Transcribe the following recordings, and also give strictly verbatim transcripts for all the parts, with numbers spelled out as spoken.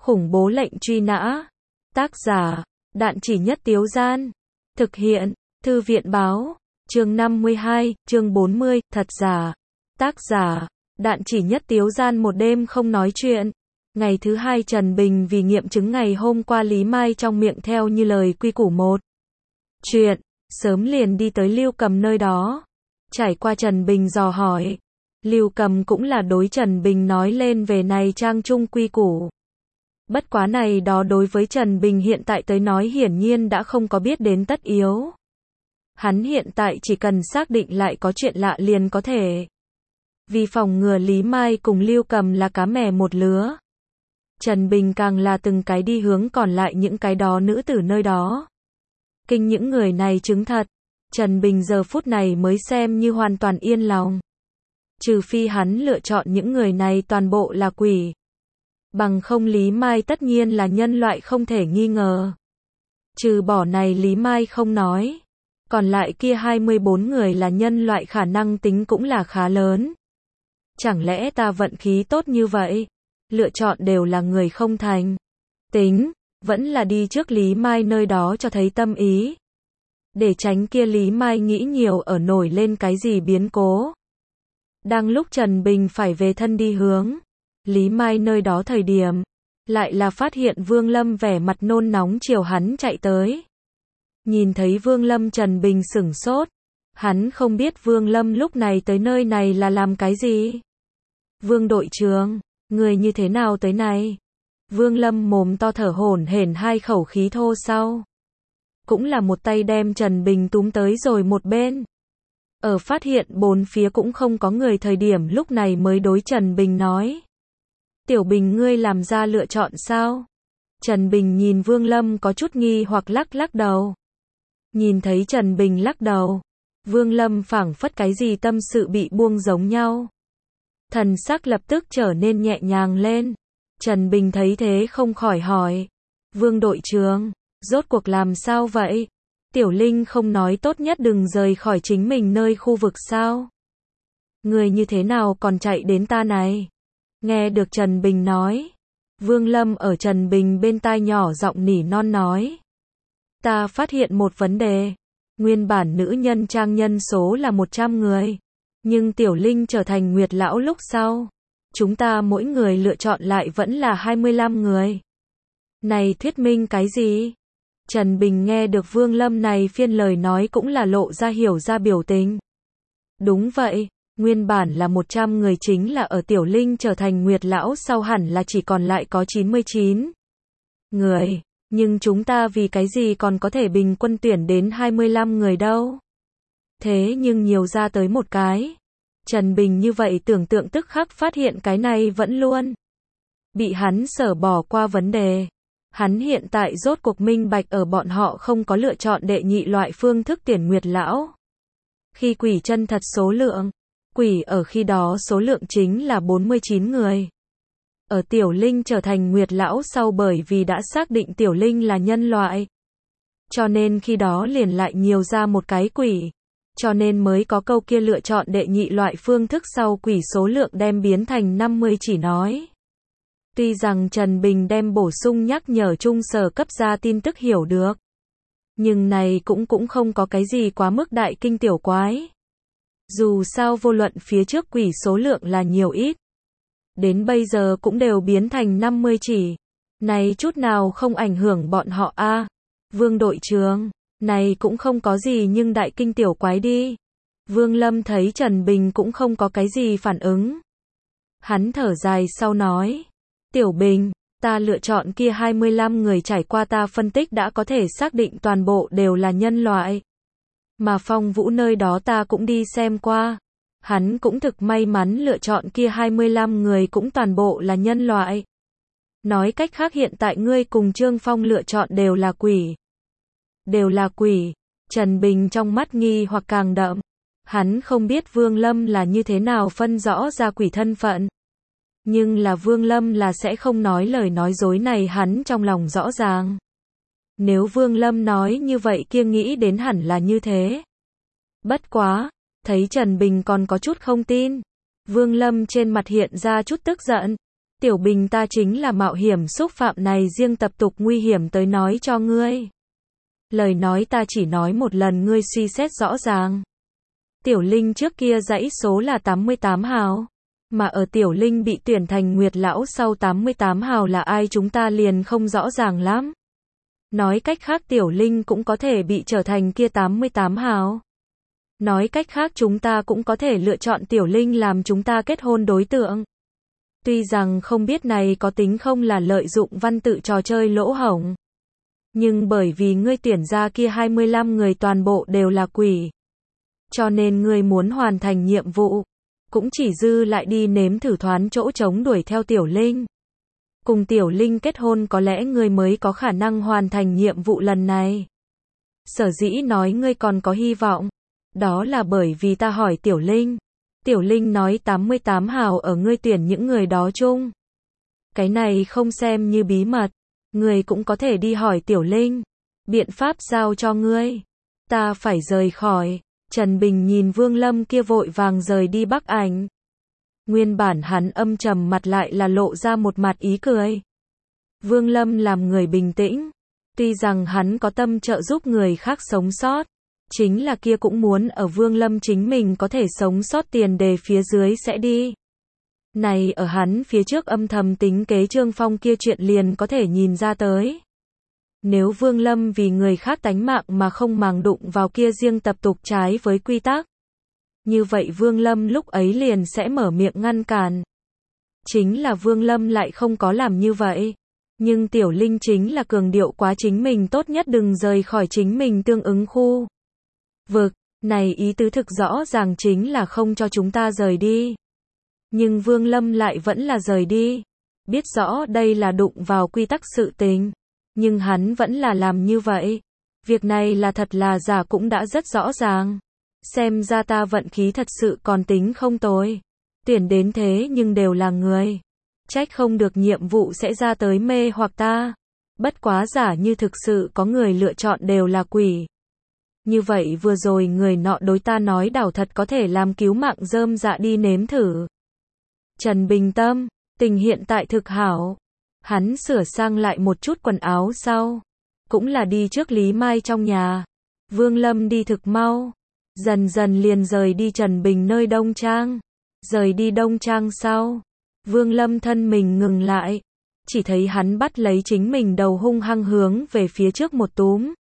Khủng bố lệnh truy nã. Tác giả, Đạn Chỉ Nhất Tiếu Gian. Thực hiện, Thư viện Báo. Chương năm mươi hai, chương bốn mươi, thật giả. Tác giả, Đạn Chỉ Nhất Tiếu Gian. Một đêm không nói chuyện. Ngày thứ hai Trần Bình vì nghiệm chứng ngày hôm qua Lý Mai trong miệng theo như lời quy củ một chuyện, sớm liền đi tới Lưu Cầm nơi đó. Trải qua Trần Bình dò hỏi, Lưu Cầm cũng là đối Trần Bình nói lên về này trang trung quy củ. Bất quá này đó đối với Trần Bình hiện tại tới nói hiển nhiên đã không có biết đến tất yếu. Hắn hiện tại chỉ cần xác định lại có chuyện lạ liền có thể. Vì phòng ngừa Lý Mai cùng Lưu Cầm là cá mè một lứa, Trần Bình càng là từng cái đi hướng còn lại những cái đó nữ tử nơi đó. Kinh những người này chứng thật, Trần Bình giờ phút này mới xem như hoàn toàn yên lòng. Trừ phi hắn lựa chọn những người này toàn bộ là quỷ. Bằng không Lý Mai tất nhiên là nhân loại không thể nghi ngờ. Trừ bỏ này Lý Mai không nói. Còn lại kia hai mươi bốn người là nhân loại khả năng tính cũng là khá lớn. Chẳng lẽ ta vận khí tốt như vậy? Lựa chọn đều là người không thành. Tính, vẫn là đi trước Lý Mai nơi đó cho thấy tâm ý. Để tránh kia Lý Mai nghĩ nhiều ở nổi lên cái gì biến cố. Đang lúc Trần Bình phải về thân đi hướng Lý Mai nơi đó thời điểm, lại là phát hiện Vương Lâm vẻ mặt nôn nóng chiều hắn chạy tới. Nhìn thấy Vương Lâm Trần Bình sửng sốt. Hắn không biết Vương Lâm lúc này tới nơi này là làm cái gì. Vương đội trưởng, người như thế nào tới này? Vương Lâm mồm to thở hổn hển hai khẩu khí thô sau. Cũng là một tay đem Trần Bình túm tới rồi một bên. Ở phát hiện bốn phía cũng không có người thời điểm lúc này mới đối Trần Bình nói. Tiểu Bình ngươi làm ra lựa chọn sao? Trần Bình nhìn Vương Lâm có chút nghi hoặc lắc lắc đầu. Nhìn thấy Trần Bình lắc đầu, Vương Lâm phảng phất cái gì tâm sự bị buông giống nhau. Thần sắc lập tức trở nên nhẹ nhàng lên. Trần Bình thấy thế không khỏi hỏi. Vương đội trưởng, rốt cuộc làm sao vậy? Tiểu Linh không nói tốt nhất đừng rời khỏi chính mình nơi khu vực sao? Người như thế nào còn chạy đến ta này? Nghe được Trần Bình nói. Vương Lâm ở Trần Bình bên tai nhỏ giọng nỉ non nói. Ta phát hiện một vấn đề. Nguyên bản nữ nhân trang nhân số là một trăm người. Nhưng Tiểu Linh trở thành Nguyệt Lão lúc sau. Chúng ta mỗi người lựa chọn lại vẫn là hai mươi lăm người. Này thuyết minh cái gì? Trần Bình nghe được Vương Lâm này phiên lời nói cũng là lộ ra hiểu ra biểu tình. Đúng vậy, nguyên bản là một trăm người chính là ở Tiểu Linh trở thành Nguyệt Lão sau hẳn là chỉ còn lại có chín mươi chín người. Nhưng chúng ta vì cái gì còn có thể bình quân tuyển đến hai mươi lăm người đâu? Thế nhưng nhiều ra tới một cái. Trần Bình như vậy tưởng tượng tức khắc phát hiện cái này vẫn luôn bị hắn sở bỏ qua vấn đề. Hắn hiện tại rốt cuộc minh bạch ở bọn họ không có lựa chọn đệ nhị loại phương thức tuyển Nguyệt Lão. Khi quỷ chân thật số lượng, quỷ ở khi đó số lượng chính là bốn mươi chín người. Ở Tiểu Linh trở thành Nguyệt Lão sau bởi vì đã xác định Tiểu Linh là nhân loại. Cho nên khi đó liền lại nhiều ra một cái quỷ. Cho nên mới có câu kia lựa chọn đệ nhị loại phương thức sau quỷ số lượng đem biến thành năm mươi chỉ nói. Tuy rằng Trần Bình đem bổ sung nhắc nhở trung sở cấp ra tin tức hiểu được. Nhưng này cũng cũng không có cái gì quá mức đại kinh tiểu quái. Dù sao vô luận phía trước quỷ số lượng là nhiều ít. Đến bây giờ cũng đều biến thành năm mươi chỉ. Này chút nào không ảnh hưởng bọn họ a à, Vương đội trưởng, này cũng không có gì nhưng đại kinh tiểu quái đi. Vương Lâm thấy Trần Bình cũng không có cái gì phản ứng. Hắn thở dài sau nói. Tiểu Bình, ta lựa chọn kia hai mươi lăm người trải qua ta phân tích đã có thể xác định toàn bộ đều là nhân loại. Mà Phong Vũ nơi đó ta cũng đi xem qua. Hắn cũng thực may mắn lựa chọn kia hai mươi lăm người cũng toàn bộ là nhân loại. Nói cách khác hiện tại ngươi cùng Trương Phong lựa chọn đều là quỷ. Đều là quỷ. Trần Bình trong mắt nghi hoặc càng đậm. Hắn không biết Vương Lâm là như thế nào phân rõ ra quỷ thân phận. Nhưng là Vương Lâm là sẽ không nói lời nói dối này hắn trong lòng rõ ràng. Nếu Vương Lâm nói như vậy kia nghĩ đến hẳn là như thế. Bất quá, thấy Trần Bình còn có chút không tin. Vương Lâm trên mặt hiện ra chút tức giận. Tiểu Bình ta chính là mạo hiểm xúc phạm này riêng tập tục nguy hiểm tới nói cho ngươi. Lời nói ta chỉ nói một lần ngươi suy xét rõ ràng. Tiểu Linh trước kia dãy số là tám mươi tám hào. Mà ở Tiểu Linh bị tuyển thành Nguyệt Lão sau tám mươi tám hào là ai chúng ta liền không rõ ràng lắm. Nói cách khác Tiểu Linh cũng có thể bị trở thành kia tám mươi tám hào. Nói cách khác chúng ta cũng có thể lựa chọn Tiểu Linh làm chúng ta kết hôn đối tượng. Tuy rằng không biết này có tính không là lợi dụng văn tự trò chơi lỗ hổng. Nhưng bởi vì ngươi tuyển ra kia hai mươi lăm người toàn bộ đều là quỷ. Cho nên ngươi muốn hoàn thành nhiệm vụ. Cũng chỉ dư lại đi nếm thử thoán chỗ trống đuổi theo Tiểu Linh. Cùng Tiểu Linh kết hôn có lẽ ngươi mới có khả năng hoàn thành nhiệm vụ lần này. Sở dĩ nói ngươi còn có hy vọng. Đó là bởi vì ta hỏi Tiểu Linh. Tiểu Linh nói tám mươi tám hào ở ngươi tuyển những người đó chung. Cái này không xem như bí mật. Ngươi cũng có thể đi hỏi Tiểu Linh. Biện pháp giao cho ngươi. Ta phải rời khỏi. Trần Bình nhìn Vương Lâm kia vội vàng rời đi Bắc Ảnh. Nguyên bản hắn âm trầm mặt lại là lộ ra một mặt ý cười. Vương Lâm làm người bình tĩnh. Tuy rằng hắn có tâm trợ giúp người khác sống sót. Chính là kia cũng muốn ở Vương Lâm chính mình có thể sống sót tiền đề phía dưới sẽ đi. Này ở hắn phía trước âm thầm tính kế Trương Phong kia chuyện liền có thể nhìn ra tới. Nếu Vương Lâm vì người khác tánh mạng mà không màng đụng vào kia riêng tập tục trái với quy tắc. Như vậy Vương Lâm lúc ấy liền sẽ mở miệng ngăn cản. Chính là Vương Lâm lại không có làm như vậy. Nhưng Tiểu Linh chính là cường điệu quá chính mình tốt nhất đừng rời khỏi chính mình tương ứng khu vực. Này ý tứ thực rõ ràng chính là không cho chúng ta rời đi. Nhưng Vương Lâm lại vẫn là rời đi. Biết rõ đây là đụng vào quy tắc sự tình. Nhưng hắn vẫn là làm như vậy. Việc này là thật là giả cũng đã rất rõ ràng. Xem ra ta vận khí thật sự còn tính không tồi. Tuyển đến thế nhưng đều là người. Trách không được nhiệm vụ sẽ ra tới mê hoặc ta. Bất quá giả như thực sự có người lựa chọn đều là quỷ. Như vậy vừa rồi người nọ đối ta nói đảo thật có thể làm cứu mạng rơm dạ đi nếm thử. Trần Bình tâm, tình hiện tại thực hảo. Hắn sửa sang lại một chút quần áo sau. Cũng là đi trước Lý Mai trong nhà. Vương Lâm đi thực mau. Dần dần liền rời đi Trần Bình nơi Đông Trang. Rời đi Đông Trang sau. Vương Lâm thân mình ngừng lại. Chỉ thấy hắn bắt lấy chính mình đầu hung hăng hướng về phía trước một túm.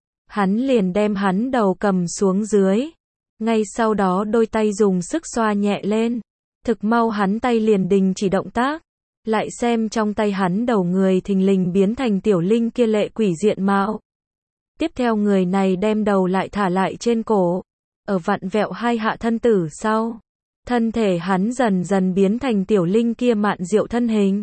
Hắn liền đem hắn đầu cầm xuống dưới. Ngay sau đó đôi tay dùng sức xoa nhẹ lên. Thực mau hắn tay liền đình chỉ động tác. Lại xem trong tay hắn đầu người thình lình biến thành Tiểu Linh kia lệ quỷ diện mạo. Tiếp theo người này đem đầu lại thả lại trên cổ. Ở vặn vẹo hai hạ thân tử sau. Thân thể hắn dần dần biến thành Tiểu Linh kia mạn diệu thân hình.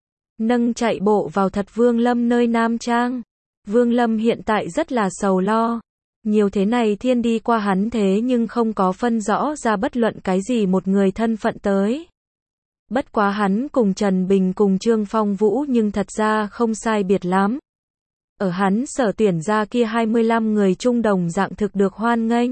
Nâng chạy bộ vào thật Vương Lâm nơi Nam Trang. Vương Lâm hiện tại rất là sầu lo. Nhiều thế này thiên đi qua hắn thế nhưng không có phân rõ ra bất luận cái gì một người thân phận tới. Bất quá hắn cùng Trần Bình cùng Trương Phong Vũ nhưng thật ra không sai biệt lắm. Ở hắn sở tuyển ra kia hai mươi lăm người trung đồng dạng thực được hoan nghênh.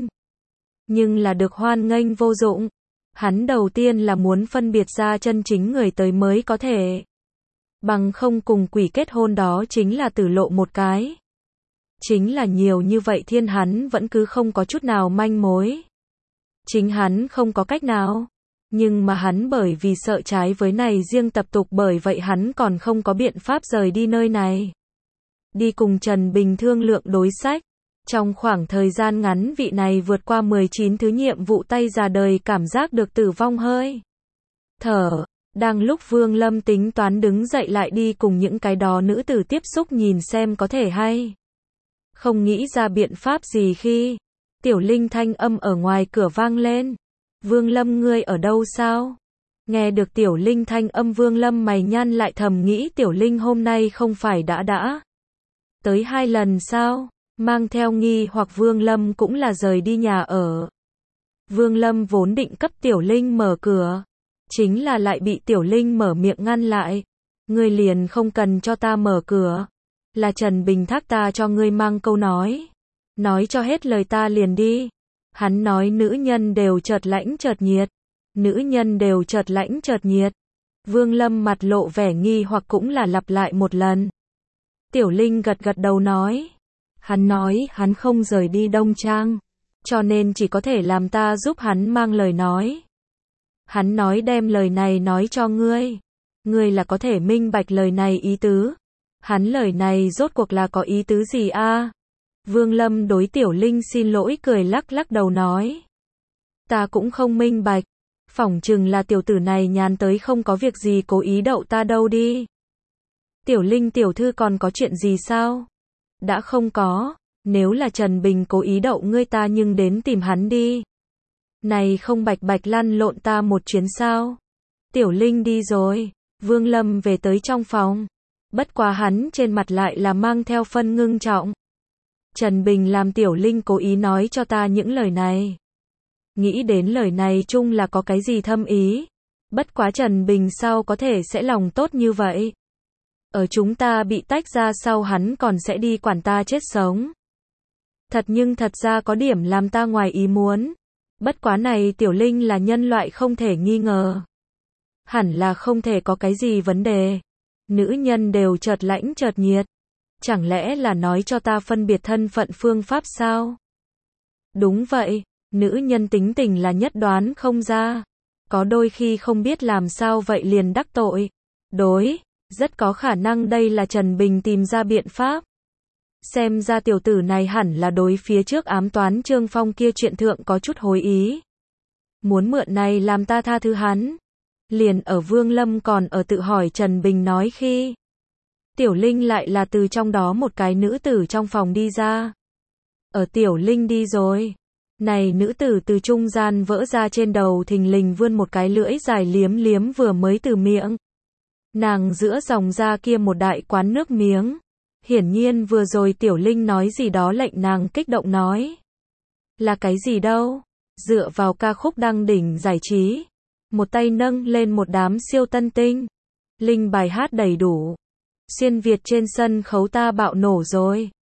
Nhưng là được hoan nghênh vô dụng. Hắn đầu tiên là muốn phân biệt ra chân chính người tới mới có thể. Bằng không cùng quỷ kết hôn đó chính là tử lộ một cái. Chính là nhiều như vậy thiên hắn vẫn cứ không có chút nào manh mối. Chính hắn không có cách nào. Nhưng mà hắn bởi vì sợ trái với này riêng tập tục bởi vậy hắn còn không có biện pháp rời đi nơi này. Đi cùng Trần Bình thương lượng đối sách. Trong khoảng thời gian ngắn vị này vượt qua mười chín thứ nhiệm vụ tay già đời cảm giác được tử vong hơi thở. Đang lúc Vương Lâm tính toán đứng dậy lại đi cùng những cái đó nữ tử tiếp xúc nhìn xem có thể hay không nghĩ ra biện pháp gì khi Tiểu Linh thanh âm ở ngoài cửa vang lên. Vương Lâm ngươi ở đâu sao? Nghe được Tiểu Linh thanh âm Vương Lâm mày nhăn lại thầm nghĩ Tiểu Linh hôm nay không phải đã đã tới hai lần sao? Mang theo nghi hoặc Vương Lâm cũng là rời đi nhà ở. Vương Lâm vốn định cấp Tiểu Linh mở cửa. Chính là lại bị Tiểu Linh mở miệng ngăn lại. Ngươi liền không cần cho ta mở cửa. Là Trần Bình thác ta cho ngươi mang câu nói. Nói cho hết lời ta liền đi. Hắn nói nữ nhân đều chợt lãnh chợt nhiệt. Nữ nhân đều chợt lãnh chợt nhiệt. Vương Lâm mặt lộ vẻ nghi hoặc cũng là lặp lại một lần. Tiểu Linh gật gật đầu nói. Hắn nói hắn không rời đi Đông Trang, cho nên chỉ có thể làm ta giúp hắn mang lời nói. Hắn nói đem lời này nói cho ngươi. Ngươi là có thể minh bạch lời này ý tứ. Hắn lời này rốt cuộc là có ý tứ gì a? Vương Lâm đối Tiểu Linh xin lỗi cười lắc lắc đầu nói. Ta cũng không minh bạch. Phỏng chừng là tiểu tử này nhàn tới không có việc gì cố ý đậu ta đâu đi. Tiểu Linh tiểu thư còn có chuyện gì sao? Đã không có. Nếu là Trần Bình cố ý đậu ngươi ta nhưng đến tìm hắn đi. Này không bạch bạch lăn lộn ta một chuyến sao? Tiểu Linh đi rồi. Vương Lâm về tới trong phòng. Bất quá hắn trên mặt lại là mang theo phân ngưng trọng. Trần Bình làm Tiểu Linh cố ý nói cho ta những lời này. Nghĩ đến lời này chung là có cái gì thâm ý. Bất quá Trần Bình sao có thể sẽ lòng tốt như vậy. Ở chúng ta bị tách ra sau hắn còn sẽ đi quản ta chết sống. Thật nhưng thật ra có điểm làm ta ngoài ý muốn. Bất quá này Tiểu Linh là nhân loại không thể nghi ngờ. Hẳn là không thể có cái gì vấn đề. Nữ nhân đều chợt lãnh chợt nhiệt. Chẳng lẽ là nói cho ta phân biệt thân phận phương pháp sao? Đúng vậy, nữ nhân tính tình là nhất đoán không ra. Có đôi khi không biết làm sao vậy liền đắc tội. Đối, rất có khả năng đây là Trần Bình tìm ra biện pháp. Xem ra tiểu tử này hẳn là đối phía trước ám toán Trương Phong kia chuyện thượng có chút hối ý. Muốn mượn này làm ta tha thứ hắn. Liền ở Vương Lâm còn ở tự hỏi Trần Bình nói khi. Tiểu Linh lại là từ trong đó một cái nữ tử trong phòng đi ra. Ở Tiểu Linh đi rồi. Này nữ tử từ trung gian vỡ ra trên đầu thình lình vươn một cái lưỡi dài liếm liếm vừa mới từ miệng. Nàng giữa dòng ra kia một đại quán nước miếng. Hiển nhiên vừa rồi Tiểu Linh nói gì đó lệnh nàng kích động nói. Là cái gì đâu? Dựa vào ca khúc đăng đỉnh giải trí. Một tay nâng lên một đám siêu tân tinh. Linh bài hát đầy đủ. Xuyên Việt trên sân khấu ta bạo nổ rồi.